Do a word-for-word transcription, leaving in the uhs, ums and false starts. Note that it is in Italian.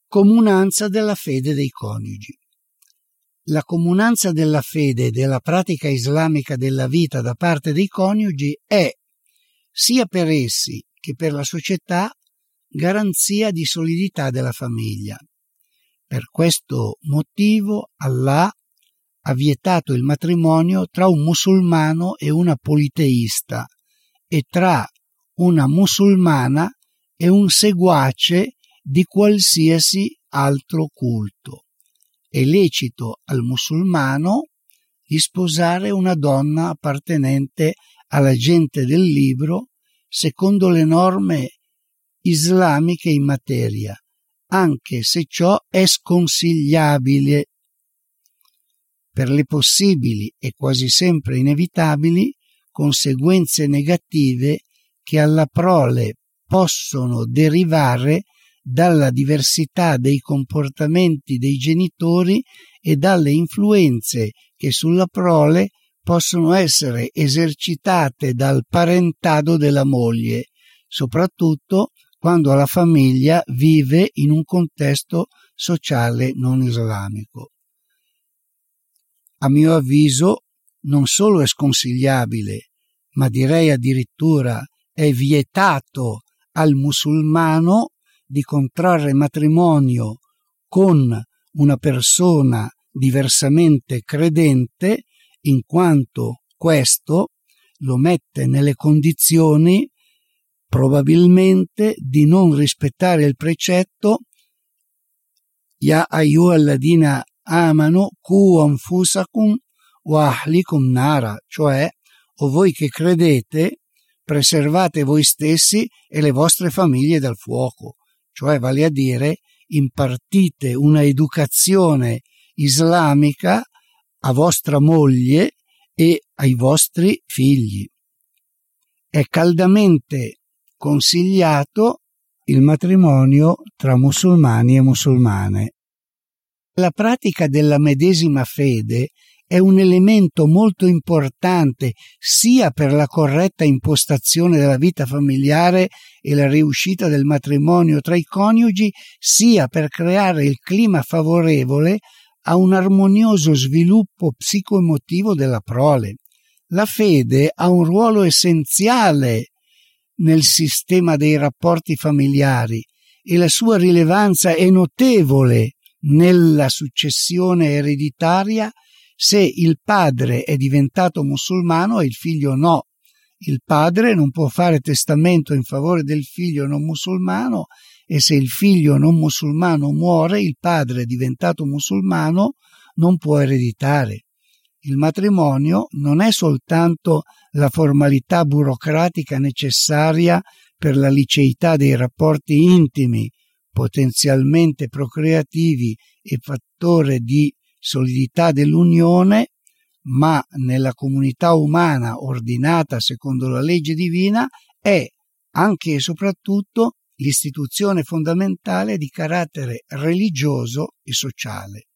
comunanza della fede dei coniugi. La comunanza della fede e della pratica islamica della vita da parte dei coniugi è, sia per essi che per la società, garanzia di solidità della famiglia. Per questo motivo Allah ha vietato il matrimonio tra un musulmano e una politeista e tra una musulmana e un seguace di qualsiasi altro culto. È lecito al musulmano di sposare una donna appartenente alla gente del libro secondo le norme islamiche in materia, anche se ciò è sconsigliabile per le possibili e quasi sempre inevitabili conseguenze negative che alla prole possono derivare dalla diversità dei comportamenti dei genitori e dalle influenze che sulla prole possono essere esercitate dal parentado della moglie, soprattutto quando la famiglia vive in un contesto sociale non islamico. A mio avviso non solo è sconsigliabile, ma direi addirittura è vietato al musulmano di contrarre matrimonio con una persona diversamente credente, in quanto questo lo mette nelle condizioni probabilmente di non rispettare il precetto Ya ayyuhalladina amanu qu anfusakum wa ahlikum nara, cioè o voi che credete preservate voi stessi e le vostre famiglie dal fuoco, cioè vale a dire impartite una educazione islamica a vostra moglie e ai vostri figli. È caldamente consigliato il matrimonio tra musulmani e musulmane. La pratica della medesima fede è un elemento molto importante sia per la corretta impostazione della vita familiare e la riuscita del matrimonio tra i coniugi, sia per creare il clima favorevole a un armonioso sviluppo psicoemotivo della prole. La fede ha un ruolo essenziale nel sistema dei rapporti familiari e la sua rilevanza è notevole nella successione ereditaria se il padre è diventato musulmano e il figlio no. Il padre non può fare testamento in favore del figlio non musulmano e se il figlio non musulmano muore, il padre diventato musulmano non può ereditare. Il matrimonio non è soltanto la formalità burocratica necessaria per la liceità dei rapporti intimi, potenzialmente procreativi e fattore di solidità dell'unione, ma nella comunità umana ordinata secondo la legge divina è anche e soprattutto l'istituzione fondamentale di carattere religioso e sociale.